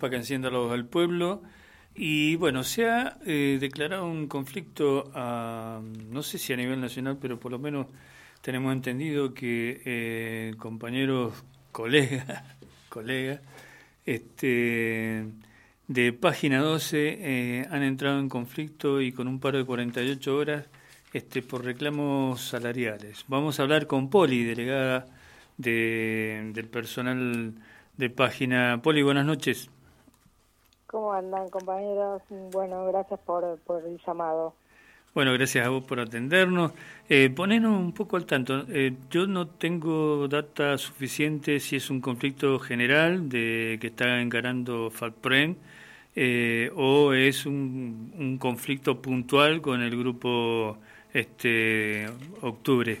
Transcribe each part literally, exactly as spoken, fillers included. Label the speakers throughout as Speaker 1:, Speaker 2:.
Speaker 1: para que encienda la voz del pueblo. Y bueno, se ha eh, declarado un conflicto, a, no sé si a nivel nacional, pero por lo menos tenemos entendido que eh, compañeros, colegas, colegas, este, de Página doce eh, han entrado en conflicto y con un paro de cuarenta y ocho horas este, por reclamos salariales. Vamos a hablar con Poli, delegada de, del personal de Página. Poli, buenas noches.
Speaker 2: ¿Cómo andan, compañeros? Bueno, gracias por, por el llamado.
Speaker 1: Bueno, gracias a vos por atendernos. Eh, ponernos un poco al tanto. Eh, yo no tengo data suficiente si es un conflicto general de que está encarando FACPREN eh, o es un, un conflicto puntual con el grupo este Octubre.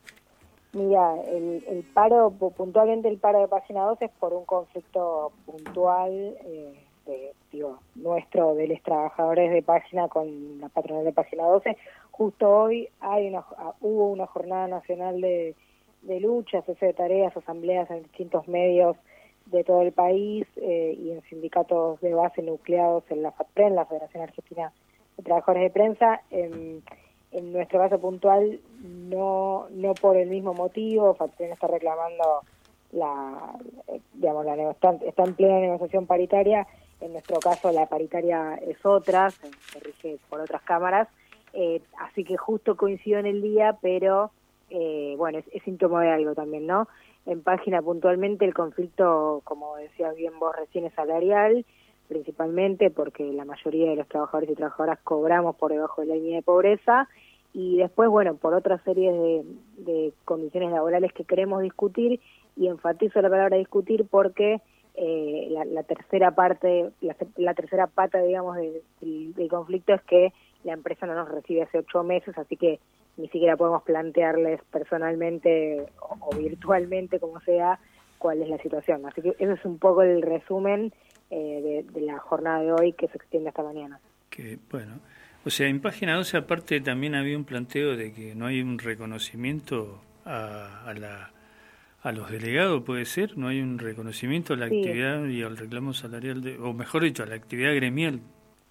Speaker 2: Mira, el, el paro, puntualmente el paro de Página doce es por un conflicto puntual, eh, de, digo, nuestro, de los trabajadores de Página con la patronal de Página doce. Justo hoy hay una, hubo una jornada nacional de, de lucha, cese de tareas, asambleas en distintos medios de todo el país eh, y en sindicatos de base nucleados en la FACPREN, la Federación Argentina de Trabajadores de Prensa. Eh, En nuestro caso puntual, no no por el mismo motivo. FACPREN está reclamando la, digamos, la está, está en plena negociación paritaria. En nuestro caso la paritaria es otra, se, se rige por otras cámaras, eh, así que justo coincidió en el día, pero eh, bueno, es, es síntoma de algo también, ¿no? En Página puntualmente el conflicto, como decías bien vos recién, es salarial, principalmente porque la mayoría de los trabajadores y trabajadoras cobramos por debajo de la línea de pobreza, y después, bueno, por otra serie de, de condiciones laborales que queremos discutir, y enfatizo la palabra discutir porque eh, la, la tercera parte, la, la tercera pata, digamos, de, del, del conflicto es que la empresa no nos recibe hace ocho meses, así que ni siquiera podemos plantearles personalmente o, o virtualmente, como sea, cuál es la situación. Así que ese es un poco el resumen eh, de, de la jornada de hoy, que se extiende hasta mañana.
Speaker 1: Que bueno, o sea, en Página doce aparte también había un planteo de que no hay un reconocimiento a, a la a los delegados, puede ser, no hay un reconocimiento a la
Speaker 2: Sí.
Speaker 1: actividad y al reclamo salarial, de, o mejor dicho, a la actividad gremial.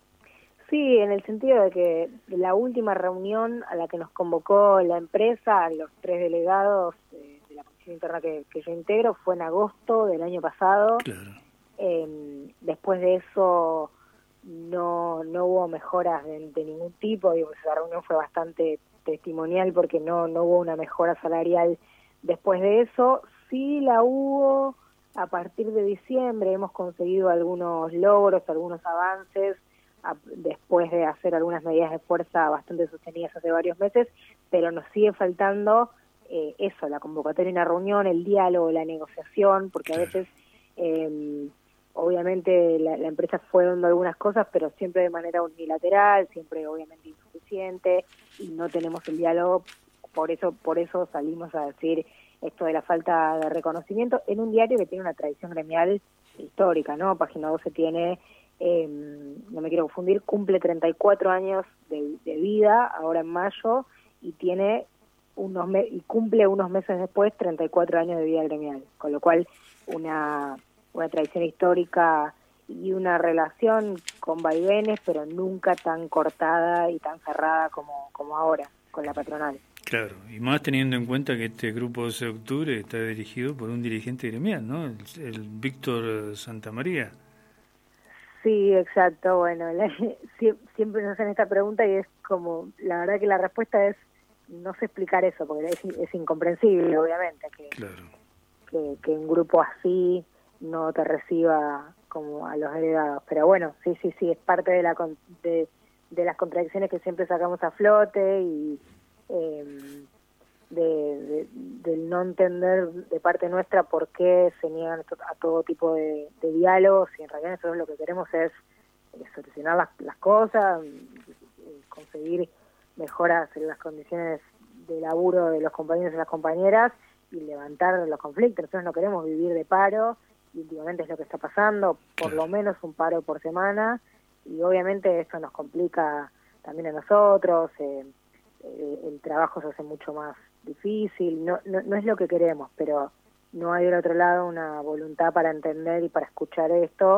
Speaker 2: Sí, en el sentido de que la última reunión a la que nos convocó la empresa, los tres delegados eh, de la comisión interna que, que yo integro, fue en agosto del año pasado.
Speaker 1: Claro.
Speaker 2: Eh, después de eso no no hubo mejoras de, de ningún tipo. Digo, esa reunión fue bastante testimonial porque no no hubo una mejora salarial después de eso. Sí la hubo a partir de diciembre, hemos conseguido algunos logros, algunos avances, a, después de hacer algunas medidas de fuerza bastante sostenidas hace varios meses, pero nos sigue faltando eh, eso, la convocatoria, una reunión, el diálogo, la negociación, porque a veces eh, obviamente la, la empresa fue dando algunas cosas, pero siempre de manera unilateral, siempre obviamente insuficiente, y no tenemos el diálogo. Por eso por eso salimos a decir esto de la falta de reconocimiento en un diario que tiene una tradición gremial histórica, ¿no? Página doce tiene, eh, no me quiero confundir, cumple treinta y cuatro años de, de vida ahora en mayo, y tiene unos me y cumple unos meses después treinta y cuatro años de vida gremial, con lo cual una una tradición histórica y una relación con vaivenes, pero nunca tan cortada y tan cerrada como, como ahora con la patronal.
Speaker 1: Claro, y más teniendo en cuenta que este grupo doce de octubre está dirigido por un dirigente gremial, ¿no? El, el Víctor Santamaría.
Speaker 2: Sí, exacto. Bueno, la, siempre nos hacen esta pregunta y es como, la verdad que la respuesta es, no sé explicar eso, porque es, es incomprensible, obviamente, que,
Speaker 1: claro.
Speaker 2: que, que un grupo así no te reciba como a los delegados. Pero bueno, sí, sí, sí, es parte de la de, de las contradicciones que siempre sacamos a flote, y eh, de, de, del no entender de parte nuestra por qué se niegan a todo tipo de, de diálogos, y en realidad nosotros lo que queremos es, es solucionar las, las cosas, conseguir mejoras en las condiciones de laburo de los compañeros y las compañeras, y levantar los conflictos. Nosotros no queremos vivir de paro, y últimamente es lo que está pasando, por lo menos un paro por semana, y obviamente esto nos complica también a nosotros, eh, eh, el trabajo se hace mucho más difícil, no, no, no es lo que queremos, pero no hay del otro lado una voluntad para entender y para escuchar esto,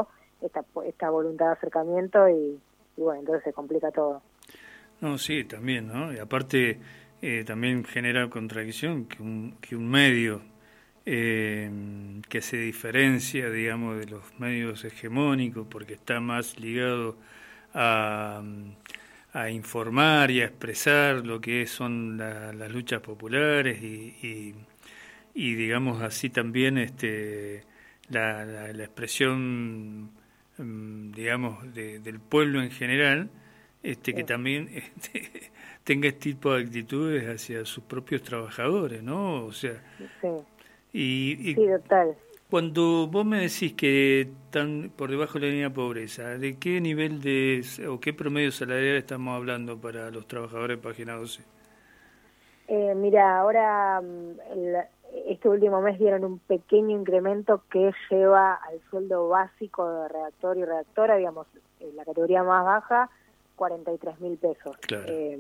Speaker 2: esta, esta voluntad de acercamiento y, y bueno, entonces se complica todo.
Speaker 1: No, sí, también, ¿no? Y aparte eh, también genera contradicción que un, que un medio eh, que se diferencia, digamos, de los medios hegemónicos porque está más ligado a, a informar y a expresar lo que son la, las luchas populares y, y, y, digamos así también este la, la, la expresión, digamos, de, del pueblo en general, este que también este, tenga este tipo de actitudes hacia sus propios trabajadores, ¿no? O sea,
Speaker 2: sí,
Speaker 1: y, y
Speaker 2: sí, total.
Speaker 1: Cuando vos me decís que están por debajo de la línea de pobreza, ¿de qué nivel de o qué promedio salarial estamos hablando para los trabajadores de Página doce?
Speaker 2: Eh, mira, ahora el, este último mes dieron un pequeño incremento que lleva al sueldo básico de redactor y redactora, digamos, en la categoría más baja, cuarenta y tres mil pesos.
Speaker 1: Claro.
Speaker 2: Eh,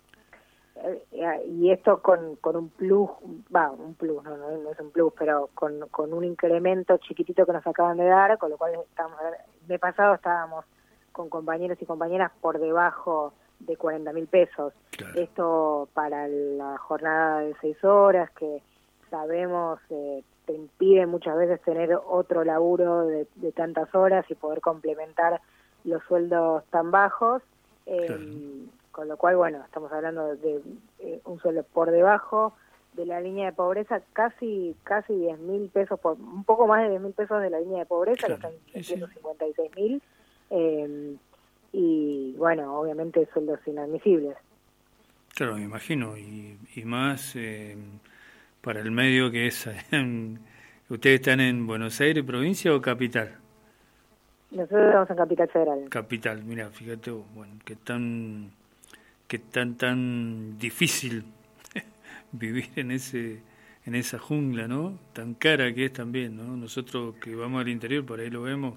Speaker 2: eh, y esto con, con un plus, va, un plus, no, no, no es un plus, pero con, con un incremento chiquitito que nos acaban de dar, con lo cual estamos, el mes pasado estábamos con compañeros y compañeras por debajo de cuarenta mil pesos.
Speaker 1: Claro.
Speaker 2: Esto para la jornada de seis horas, que sabemos eh, te impide muchas veces tener otro laburo de, de tantas horas y poder complementar los sueldos tan bajos. Eh, claro. Con lo cual, bueno, estamos hablando de, de eh, un sueldo por debajo de la línea de pobreza, casi casi diez mil pesos, por, un poco más de diez mil pesos de la línea de pobreza, claro. Que están ciento cincuenta y seis mil. Eh, y bueno, obviamente sueldos inadmisibles.
Speaker 1: Claro, me imagino, y, y más eh, para el medio que es... En, ¿ustedes están en Buenos Aires, provincia o capital?
Speaker 2: Nosotros estamos en Capital Federal.
Speaker 1: Capital, mira, fíjate vos, bueno, que tan, que tan, tan difícil vivir en ese en esa jungla, ¿no? Tan cara que es también, ¿no? Nosotros que vamos al interior, por ahí lo vemos,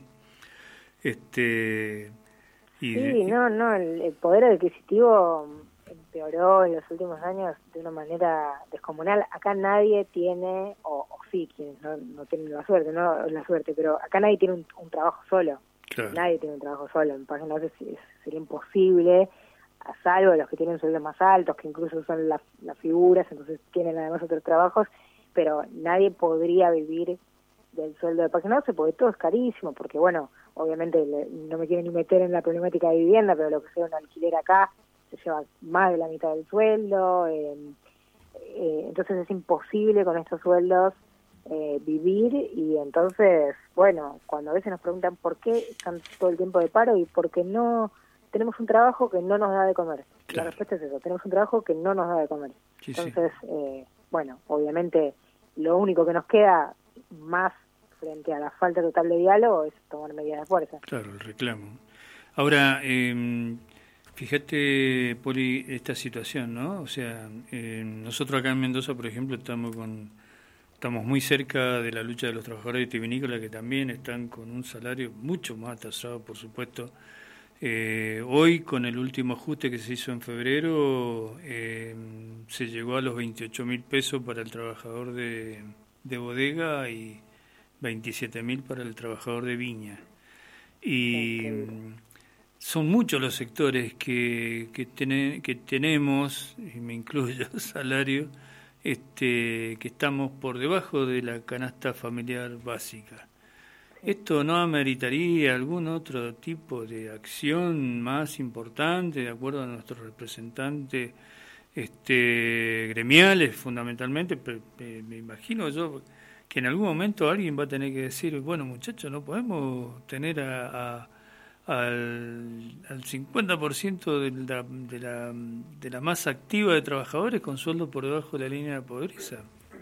Speaker 1: este... Y,
Speaker 2: sí, no, no, el, el poder adquisitivo empeoró en los últimos años de una manera descomunal. Acá nadie tiene, o, o sí, quienes no, no tienen la suerte, no la suerte, pero acá nadie tiene un, un trabajo solo. Claro. Nadie tiene un trabajo solo. En Página doce sería imposible, a salvo los que tienen sueldos más altos, que incluso son las, las figuras, entonces tienen además otros trabajos, pero nadie podría vivir del sueldo de Página doce porque todo es carísimo, porque bueno, obviamente le, no me quiero ni meter en la problemática de vivienda, pero lo que sea un alquiler acá se lleva más de la mitad del sueldo, eh, eh, entonces es imposible con estos sueldos eh, vivir. Y entonces, bueno, cuando a veces nos preguntan por qué están todo el tiempo de paro y por qué no tenemos un trabajo que no nos da de comer. Claro. La respuesta es eso, tenemos un trabajo que no nos da de comer. Sí, entonces, sí. Eh, bueno, obviamente lo único que nos queda más frente a la falta total de diálogo es tomar medidas de fuerza.
Speaker 1: Claro, el reclamo. Ahora, eh, fíjate, Poli, esta situación, ¿no? O sea, eh, nosotros acá en Mendoza, por ejemplo, estamos con estamos muy cerca de la lucha de los trabajadores vitivinícolas, que también están con un salario mucho más atrasado, por supuesto. Eh, hoy, con el último ajuste que se hizo en febrero, eh, se llegó a los veintiocho mil pesos para el trabajador de, de bodega y veintisiete mil para el trabajador de viña. Y okay. Son muchos los sectores que, que, ten, que tenemos, y me incluyo, salario, este, que estamos por debajo de la canasta familiar básica. ¿Esto no ameritaría algún otro tipo de acción más importante, de acuerdo a nuestros representantes este, gremiales, fundamentalmente? Pero, eh, me imagino yo que en algún momento alguien va a tener que decir, bueno, muchachos, no podemos tener a, a, al, al cincuenta por ciento de la, de, la, de la masa activa de trabajadores con sueldo por debajo de la línea de pobreza.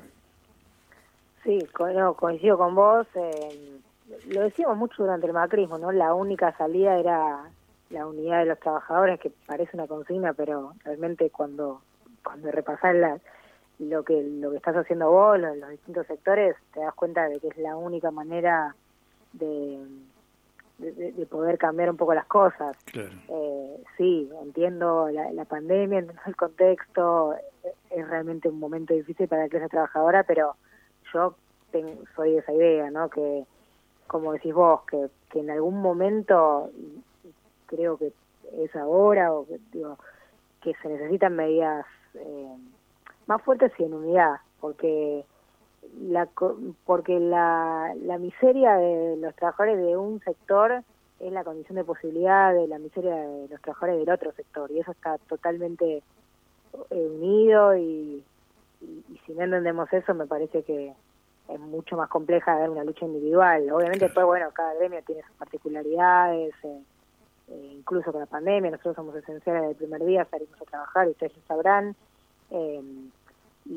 Speaker 2: Sí, no, coincido con vos. Eh, lo decíamos mucho durante el macrismo, ¿no? La única salida era la unidad de los trabajadores, que parece una consigna, pero realmente cuando cuando repasás la, lo que lo que estás haciendo vos, los, los distintos sectores, te das cuenta de que es la única manera de, de, de poder cambiar un poco las cosas.
Speaker 1: Claro.
Speaker 2: Eh, sí, entiendo la, la pandemia, entiendo el contexto, es realmente un momento difícil para la clase trabajadora, pero yo tengo, soy de esa idea, ¿no? Que como decís vos, que, que en algún momento, creo que es ahora, o que, digo, que se necesitan medidas eh, más fuertes y en unidad, porque la porque la, la miseria de los trabajadores de un sector es la condición de posibilidad de la miseria de los trabajadores del otro sector, y eso está totalmente eh, unido, y, y, y si no entendemos eso, me parece que es mucho más compleja dar una lucha individual. Obviamente después, bueno, cada gremio tiene sus particularidades, eh, eh, incluso con la pandemia, nosotros somos esenciales desde el primer día, salimos a trabajar, ustedes lo sabrán, eh, y,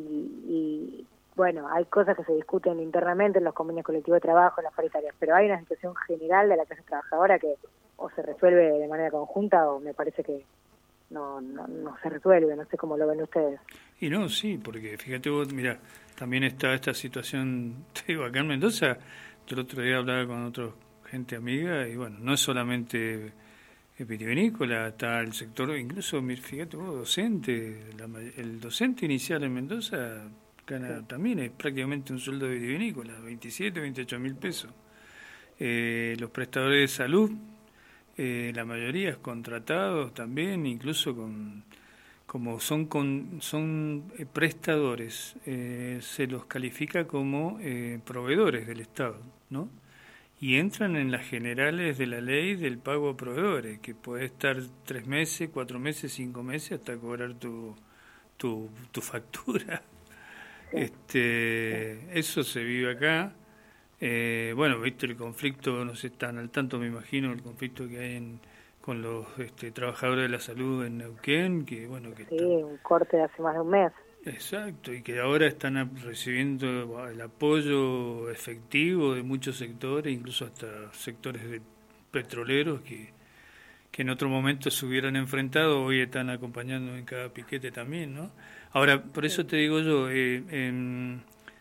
Speaker 2: y bueno, hay cosas que se discuten internamente en los convenios colectivos de trabajo, en las paritarias, pero hay una situación general de la clase trabajadora que o se resuelve de manera conjunta o me parece que no, no, no se resuelve, no sé cómo lo ven ustedes.
Speaker 1: Y no, sí, porque fíjate vos, mira, también está esta situación, te digo, acá en Mendoza, yo el otro día hablaba con otra gente amiga, y bueno, no es solamente vitivinícola, está el sector, incluso, fíjate vos, docente, la, el docente inicial en Mendoza gana sí. también es prácticamente un sueldo de vitivinícola, veintisiete, veintiocho mil pesos. Eh, los prestadores de salud, eh, la mayoría es contratados también, incluso con como son con, son eh, prestadores, eh, se los califica como eh, proveedores del Estado, ¿no? Y entran en las generales de la ley del pago a proveedores, que puede estar tres meses, cuatro meses, cinco meses hasta cobrar tu tu, tu factura. Sí. Este, eso se vive acá. Eh, bueno, viste el conflicto, no sé, están al tanto, me imagino, el conflicto que hay en con los este, trabajadores de la salud en Neuquén, que bueno que
Speaker 2: sí,
Speaker 1: está,
Speaker 2: un corte de hace más de un mes.
Speaker 1: Exacto, y que ahora están recibiendo el apoyo efectivo de muchos sectores, incluso hasta sectores de petroleros que, que en otro momento se hubieran enfrentado, hoy están acompañando en cada piquete también, ¿no? Ahora, por eso te digo yo, eh, eh,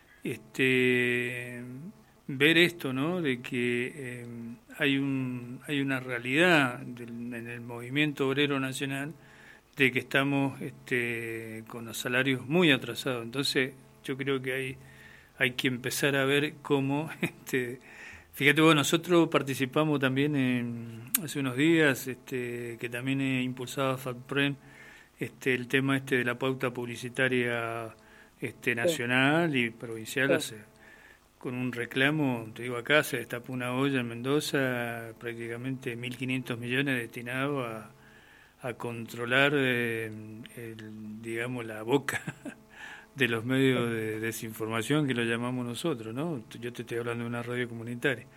Speaker 1: este ver esto, ¿no? De que eh, hay un hay una realidad del, en el movimiento obrero nacional de que estamos este, con los salarios muy atrasados. Entonces, yo creo que hay hay que empezar a ver cómo este fíjate vos, nosotros participamos también en, hace unos días este que también he impulsado a FACPREN este el tema este de la pauta publicitaria este nacional sí. y provincial sí. hace con un reclamo, te digo, acá se destapó una olla en Mendoza, prácticamente mil quinientos millones destinados a, a controlar, eh, el, digamos, la boca de los medios de desinformación que lo llamamos nosotros, ¿no? Yo te estoy hablando de una radio comunitaria,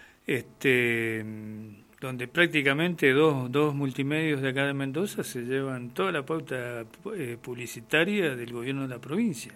Speaker 1: este, donde prácticamente dos, dos multimedios de acá de Mendoza se llevan toda la pauta eh, publicitaria del gobierno de la provincia.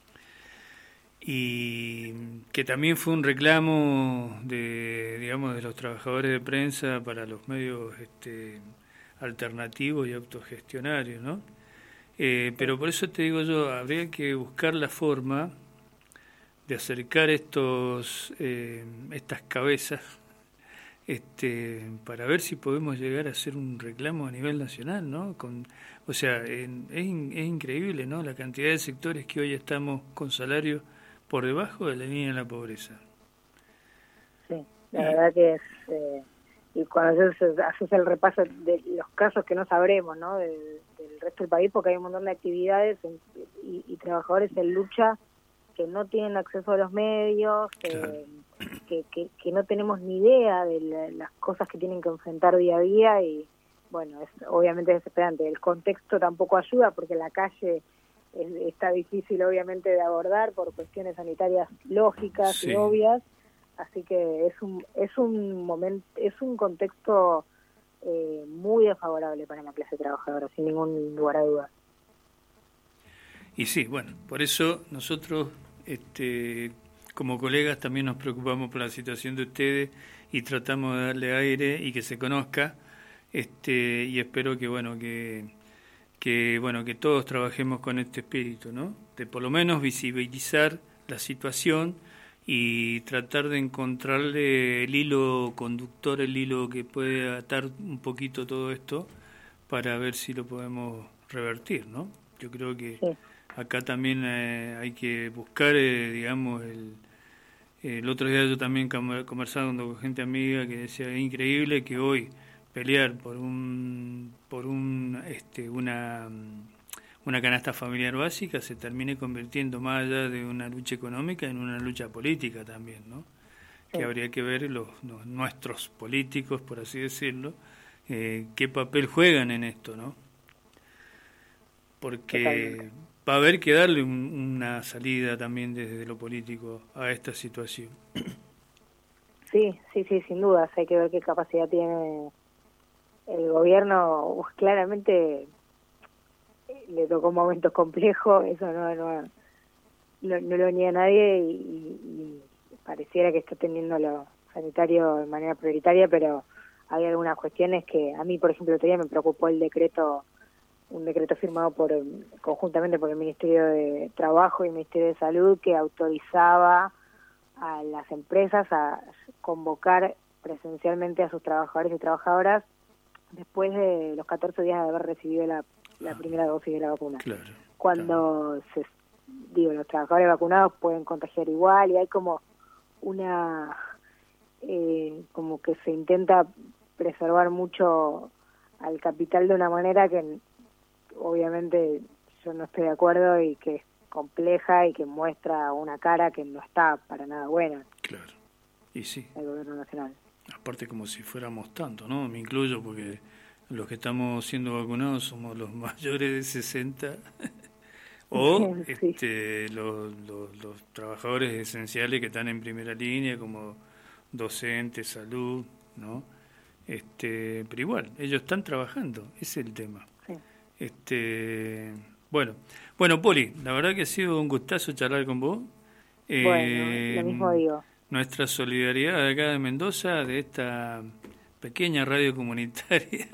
Speaker 1: Y que también fue un reclamo de, digamos, de los trabajadores de prensa para los medios este, alternativos y autogestionarios, ¿no? Eh, pero por eso te digo yo, habría que buscar la forma de acercar estos eh, estas cabezas este, para ver si podemos llegar a hacer un reclamo a nivel nacional, ¿no? Con, o sea, en, es, es increíble, ¿no? La cantidad de sectores que hoy estamos con salarios por debajo de la línea de la pobreza.
Speaker 2: Sí, la y, verdad que es... Eh, y cuando haces, haces el repaso de los casos que no sabremos, ¿no? Del, del resto del país, porque hay un montón de actividades y, y trabajadores en lucha que no tienen acceso a los medios, claro. eh, que, que, que no tenemos ni idea de la, las cosas que tienen que enfrentar día a día y, bueno, es obviamente desesperante. El contexto tampoco ayuda porque la calle... está difícil obviamente de abordar por cuestiones sanitarias lógicas sí. y obvias, así que es un es un momento es un contexto eh, muy desfavorable para la clase trabajadora, sin ningún lugar a dudas.
Speaker 1: Y sí, bueno, por eso nosotros este como colegas también nos preocupamos por la situación de ustedes y tratamos de darle aire y que se conozca, este y espero que bueno que que bueno que todos trabajemos con este espíritu, ¿no? De por lo menos visibilizar la situación y tratar de encontrarle el hilo conductor, el hilo que puede atar un poquito todo esto para ver si lo podemos revertir, ¿no? Yo creo que sí. acá también eh, hay que buscar, eh, digamos, el, El otro día yo también conversando con gente amiga que decía, es increíble que hoy pelear por un por un este una una canasta familiar básica se termine convirtiendo, más allá de una lucha económica, en una lucha política también, ¿no? Sí. Que habría que ver los, los nuestros políticos, por así decirlo, eh, qué papel juegan en esto, ¿no? Porque Totalmente. Va a haber que darle un, una salida también desde lo político a esta situación.
Speaker 2: Sí, sí, sí, sin dudas. Hay que ver qué capacidad tiene el gobierno. Uf, claramente le tocó momentos complejos, eso no no, no, no lo niega nadie, y, y pareciera que está teniendo lo sanitario de manera prioritaria, pero hay algunas cuestiones que a mí, por ejemplo, el otro día me preocupó el decreto, un decreto firmado por conjuntamente por el Ministerio de Trabajo y el Ministerio de Salud, que autorizaba a las empresas a convocar presencialmente a sus trabajadores y trabajadoras después de los catorce días de haber recibido la, la primera dosis de la vacuna.
Speaker 1: Claro,
Speaker 2: Cuando claro. se digo los trabajadores vacunados pueden contagiar igual, y hay como una eh, como que se intenta preservar mucho al capital de una manera que obviamente yo no estoy de acuerdo, y que es compleja y que muestra una cara que no está para nada buena.
Speaker 1: Claro, y sí.
Speaker 2: El gobierno nacional.
Speaker 1: Aparte, como si fuéramos tanto, ¿no? Me incluyo, porque los que estamos siendo vacunados somos los mayores de sesenta o sí. este, los, los, los trabajadores esenciales que están en primera línea, como docentes, salud, ¿no? Este, pero igual, ellos están trabajando, ese es el tema.
Speaker 2: Sí.
Speaker 1: Este, bueno, bueno, Poli, la verdad que ha sido un gustazo charlar con vos.
Speaker 2: Bueno, eh, lo mismo digo.
Speaker 1: Nuestra solidaridad de acá de Mendoza, de esta pequeña radio comunitaria,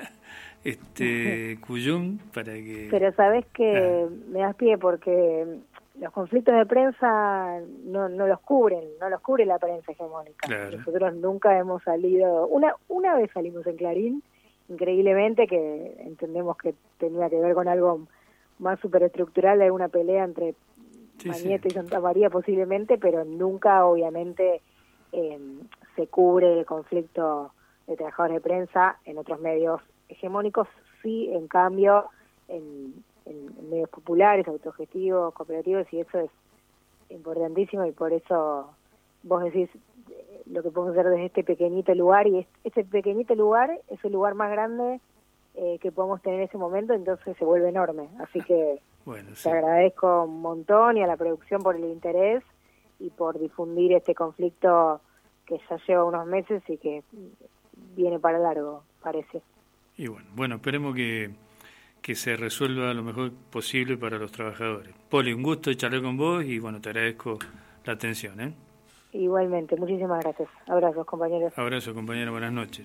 Speaker 1: este Cuyum, para que...
Speaker 2: Pero sabés que ah. me das pie, porque los conflictos de prensa no, no los cubren, no los cubre la prensa hegemónica.
Speaker 1: Claro.
Speaker 2: Nosotros nunca hemos salido, una una vez salimos en Clarín, increíblemente, que entendemos que tenía que ver con algo más superestructural, de una pelea entre sí, Mañete sí. y Santa María posiblemente, pero nunca obviamente eh, se cubre el conflicto de trabajadores de prensa en otros medios hegemónicos. Sí, en cambio, en, en medios populares, autogestivos, cooperativos, y eso es importantísimo, y por eso vos decís lo que podemos hacer desde este pequeñito lugar, y ese pequeñito lugar es el lugar más grande eh, que podemos tener en ese momento, entonces se vuelve enorme. Así que
Speaker 1: bueno, sí.
Speaker 2: te agradezco un montón, y a la producción por el interés y por difundir este conflicto que ya lleva unos meses y que viene para largo, parece.
Speaker 1: Y bueno, bueno, esperemos que, que se resuelva lo mejor posible para los trabajadores. Poli, un gusto charlar con vos, y bueno, te agradezco la atención, ¿eh?
Speaker 2: Igualmente, muchísimas gracias. Abrazos, compañeros.
Speaker 1: Abrazo, compañero, buenas noches.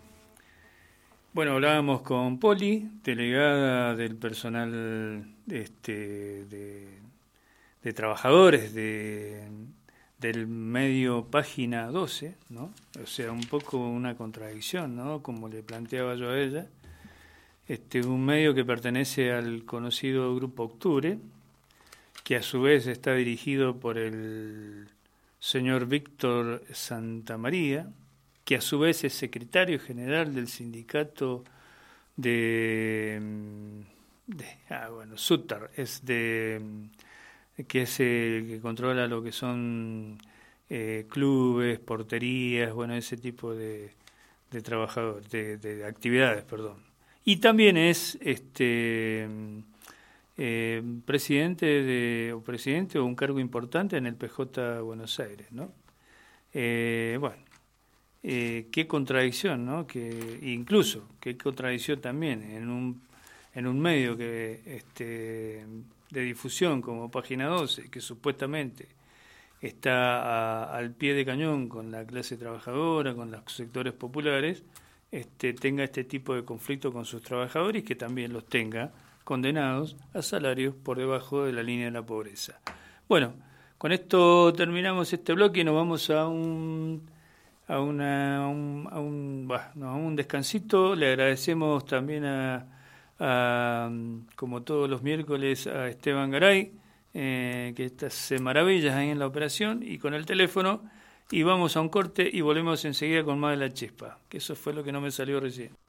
Speaker 1: Bueno, hablábamos con Poli, delegada del personal este, de, de trabajadores de, del medio Página doce, ¿no? O sea, un poco una contradicción, ¿no? Como le planteaba yo a ella. Este, un medio que pertenece al conocido Grupo Octubre, que a su vez está dirigido por el señor Víctor Santamaría, que a su vez es secretario general del sindicato de, de ah bueno, Sutar, es de que es el que controla lo que son eh, clubes, porterías, bueno, ese tipo de, de trabajadores, de, de actividades, perdón. Y también es este eh, presidente de o presidente o un cargo importante en el P J Buenos Aires, ¿no? Eh, bueno. Eh, qué contradicción, ¿no? Que incluso qué contradicción también en un en un medio que este de difusión como Página doce, que supuestamente está a, al pie de cañón con la clase trabajadora, con los sectores populares, este tenga este tipo de conflicto con sus trabajadores, y que también los tenga condenados a salarios por debajo de la línea de la pobreza. Bueno, con esto terminamos este bloque y nos vamos a un a una a un, a un, bah, no, a un descansito. Le agradecemos también a, a como todos los miércoles, a Esteban Garay, eh, que está, hace maravillas ahí en la operación, y con el teléfono y vamos a un corte y volvemos enseguida con más de la chispa, que eso fue lo que no me salió recién.